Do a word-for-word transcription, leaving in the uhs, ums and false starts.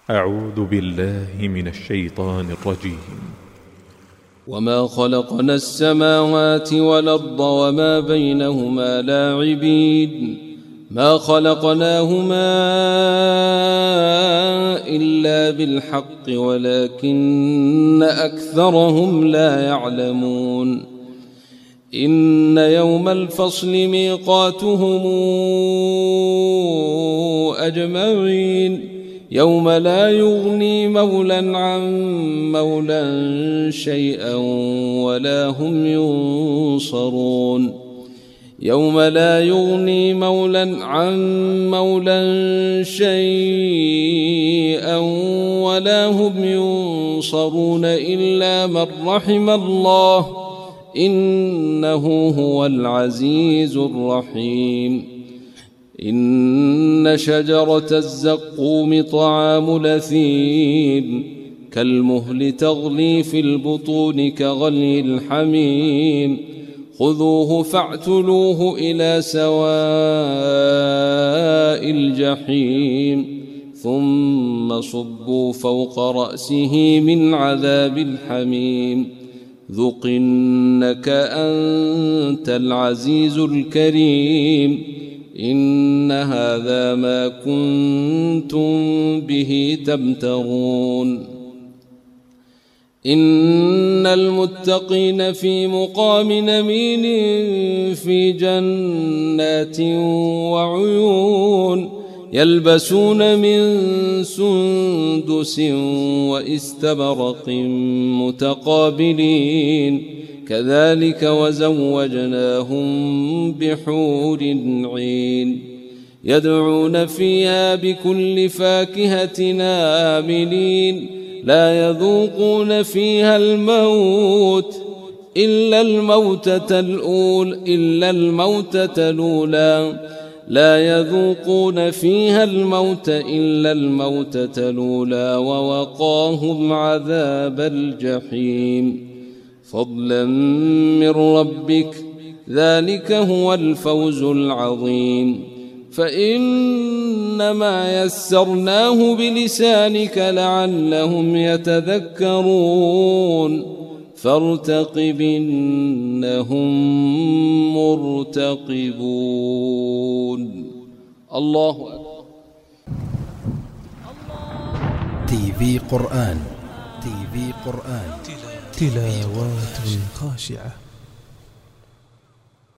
أعوذ بالله من الشيطان الرجيم. وما خلقنا السماوات والأرض وما بينهما لاعبين ما خلقناهما إلا بالحق ولكن أكثرهم لا يعلمون. إن يوم الفصل ميقاتهم أجمعين يوم لا يغني مولى عن مولى شيئا ولا هم ينصرون. يوم لا يغني مولى عن مولى شيئا ولا هم ينصرون إلا من رحم الله إنه هو العزيز الرحيم. إن شجرة الزقوم طعام الأثيم كالمهل تغلي في البطون كغلي الحميم خذوه فاعتلوه إلى سواء الجحيم ثم صبوا فوق رأسه من عذاب الحميم ذق إنك أنت العزيز الكريم. إن هذا ما كنتم به تمترون. إن المتقين في مقام أمين في جنات وعيون يلبسون من سندس واستبرق متقابلين كذلك وزوجناهم بحور عين يدعون فيها بكل فاكهة آمنين لا يذوقون فيها الموت إلا الموتة الأولى إلا الموتة الأولى لا يذوقون فيها الموت إلا الموتة الأولى ووقاهم عذاب الجحيم فضلا من ربك ذلك هو الفوز العظيم. فإنما يسرناه بلسانك لعلهم يتذكرون فارتقب إنهم مرتقبون. الله أكبر. تي في قرآن تي في قرآن تلاوات خاشعة.